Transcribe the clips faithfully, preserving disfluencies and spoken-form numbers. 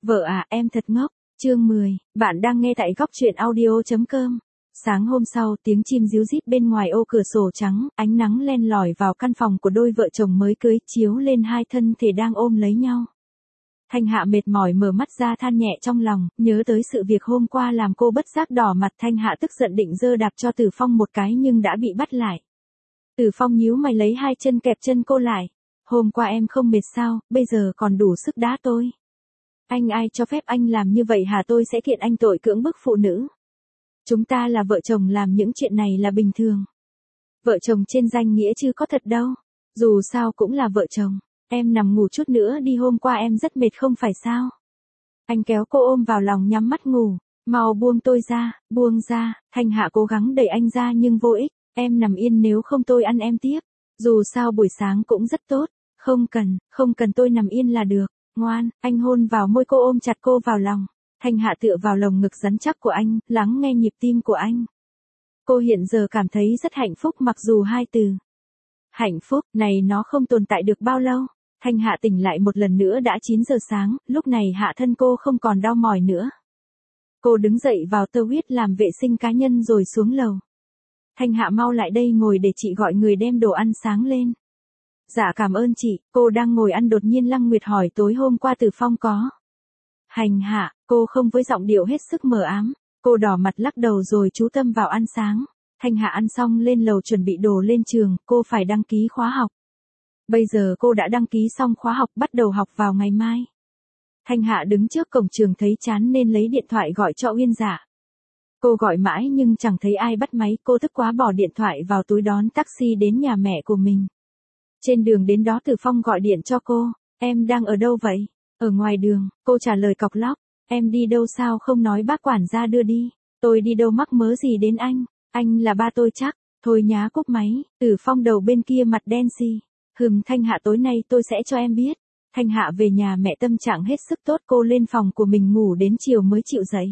Vợ à, em thật ngốc. Chương mười, bạn đang nghe tại góc truyện audio chấm com. Sáng hôm sau, tiếng chim ríu rít bên ngoài ô cửa sổ trắng, ánh nắng len lỏi vào căn phòng của đôi vợ chồng mới cưới, chiếu lên hai thân thể đang ôm lấy nhau. Thanh Hạ mệt mỏi mở mắt ra than nhẹ trong lòng, nhớ tới sự việc hôm qua làm cô bất giác đỏ mặt. Thanh Hạ tức giận định giơ đạp cho Tử Phong một cái nhưng đã bị bắt lại. Tử Phong nhíu mày lấy hai chân kẹp chân cô lại. Hôm qua em không mệt sao, bây giờ còn đủ sức đá tôi. Anh ai cho phép anh làm như vậy hả? Tôi sẽ kiện anh tội cưỡng bức phụ nữ. Chúng ta là vợ chồng, làm những chuyện này là bình thường. Vợ chồng trên danh nghĩa chứ có thật đâu. Dù sao cũng là vợ chồng. Em nằm ngủ chút nữa đi, hôm qua em rất mệt không phải sao? Anh kéo cô ôm vào lòng nhắm mắt ngủ. Mau buông tôi ra, buông ra. Thanh Hạ cố gắng đẩy anh ra nhưng vô ích. Em nằm yên, nếu không tôi ăn em tiếp. Dù sao buổi sáng cũng rất tốt. Không cần, không cần, tôi nằm yên là được. Ngoan, anh hôn vào môi cô, ôm chặt cô vào lòng. Thanh Hạ tựa vào lồng ngực rắn chắc của anh, lắng nghe nhịp tim của anh. Cô hiện giờ cảm thấy rất hạnh phúc, mặc dù hai từ hạnh phúc này nó không tồn tại được bao lâu. Thanh Hạ tỉnh lại một lần nữa đã chín giờ sáng, lúc này hạ thân cô không còn đau mỏi nữa. Cô đứng dậy vào toilet làm vệ sinh cá nhân rồi xuống lầu. Thanh Hạ, mau lại đây ngồi để chị gọi người đem đồ ăn sáng lên. Dạ cảm ơn chị. Cô đang ngồi ăn đột nhiên Lăng Nguyệt hỏi tối hôm qua Tử Phong có hành hạ cô không, với giọng điệu hết sức mờ ám. Cô đỏ mặt lắc đầu rồi chú tâm vào ăn sáng. Thanh Hạ ăn xong lên lầu chuẩn bị đồ lên trường, cô phải đăng ký khóa học. Bây giờ cô đã đăng ký xong khóa học, bắt đầu học vào ngày mai. Thanh Hạ đứng trước cổng trường thấy chán nên lấy điện thoại gọi cho Uyên Dạ. Cô gọi mãi nhưng chẳng thấy ai bắt máy, cô tức quá bỏ điện thoại vào túi đón taxi đến nhà mẹ của mình. Trên đường đến đó Tử Phong gọi điện cho cô. Em đang ở đâu vậy? Ở ngoài đường, cô trả lời cọc lóc. Em đi đâu sao không nói bác quản gia đưa đi? Tôi đi đâu mắc mớ gì đến anh? Anh là ba tôi chắc. Thôi nhá, cúp máy. Tử Phong đầu bên kia mặt đen xì. Hừm, Thanh Hạ, tối nay tôi sẽ cho em biết. Thanh Hạ về nhà mẹ tâm trạng hết sức tốt, cô lên phòng của mình ngủ đến chiều mới chịu dậy.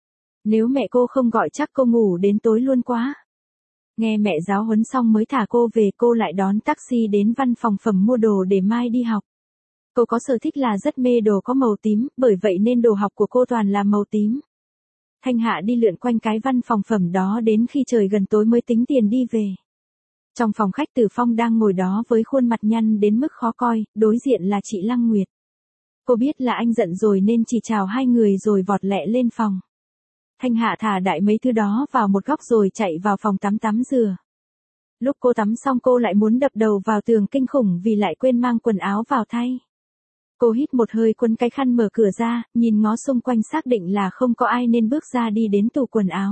Nếu mẹ cô không gọi chắc cô ngủ đến tối luôn quá. Nghe mẹ giáo huấn xong mới thả cô về, cô lại đón taxi đến văn phòng phẩm mua đồ để mai đi học. Cô có sở thích là rất mê đồ có màu tím, bởi vậy nên đồ học của cô toàn là màu tím. Thanh Hạ đi lượn quanh cái văn phòng phẩm đó đến khi trời gần tối mới tính tiền đi về. Trong phòng khách Tử Phong đang ngồi đó với khuôn mặt nhăn đến mức khó coi, đối diện là chị Lăng Nguyệt. Cô biết là anh giận rồi nên chỉ chào hai người rồi vọt lẹ lên phòng. Thanh Hạ thả đại mấy thứ đó vào một góc rồi chạy vào phòng tắm tắm rửa. Lúc cô tắm xong cô lại muốn đập đầu vào tường kinh khủng vì lại quên mang quần áo vào thay. Cô hít một hơi quấn cái khăn mở cửa ra, nhìn ngó xung quanh xác định là không có ai nên bước ra đi đến tủ quần áo.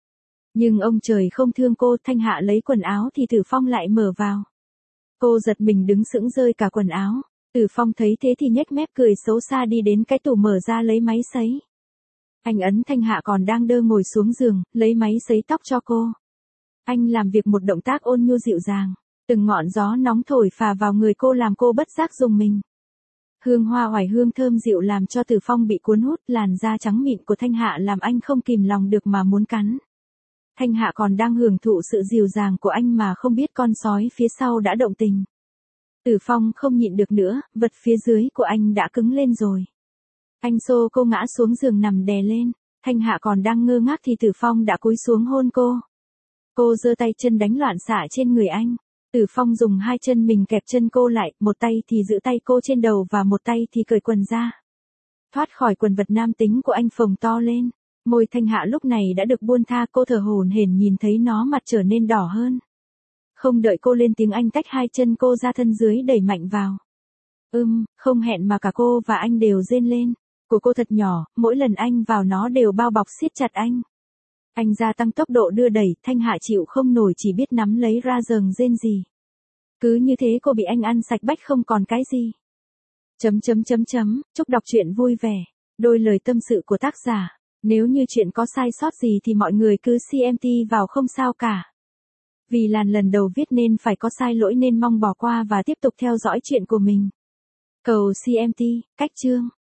Nhưng ông trời không thương cô, Thanh Hạ lấy quần áo thì Tử Phong lại mở vào. Cô giật mình đứng sững rơi cả quần áo. Tử Phong thấy thế thì nhếch mép cười xấu xa đi đến cái tủ mở ra lấy máy sấy. Anh ấn Thanh Hạ còn đang đơ ngồi xuống giường, lấy máy sấy tóc cho cô. Anh làm việc một động tác ôn nhu dịu dàng. Từng ngọn gió nóng thổi phà vào người cô làm cô bất giác rùng mình. Hương hoa oải hương thơm dịu làm cho Tử Phong bị cuốn hút, làn da trắng mịn của Thanh Hạ làm anh không kìm lòng được mà muốn cắn. Thanh Hạ còn đang hưởng thụ sự dịu dàng của anh mà không biết con sói phía sau đã động tình. Tử Phong không nhịn được nữa, vật phía dưới của anh đã cứng lên rồi. Anh xô cô ngã xuống giường nằm đè lên. Thanh Hạ còn đang ngơ ngác thì Tử Phong đã cúi xuống hôn cô. Cô giơ tay chân đánh loạn xạ trên người anh. Tử Phong dùng hai chân mình kẹp chân cô lại, một tay thì giữ tay cô trên đầu và một tay thì cởi quần ra. Thoát khỏi quần vật nam tính của anh phồng to lên. Môi Thanh Hạ lúc này đã được buông tha, cô thở hổn hển nhìn thấy nó mặt trở nên đỏ hơn. Không đợi cô lên tiếng anh tách hai chân cô ra, thân dưới đẩy mạnh vào. Ưm, không hẹn mà cả cô và anh đều rên lên. Của cô thật nhỏ, mỗi lần anh vào nó đều bao bọc siết chặt anh. Anh gia tăng tốc độ đưa đẩy, Thanh Hạ chịu không nổi chỉ biết nắm lấy ra giường rên rỉ. Cứ như thế cô bị anh ăn sạch bách không còn cái gì. Chấm chấm chấm chấm, chúc đọc truyện vui vẻ. Đôi lời tâm sự của tác giả. Nếu như chuyện có sai sót gì thì mọi người cứ xê em tê vào không sao cả. Vì là lần đầu viết nên phải có sai lỗi nên mong bỏ qua và tiếp tục theo dõi chuyện của mình. Cầu xê em tê, cách chương.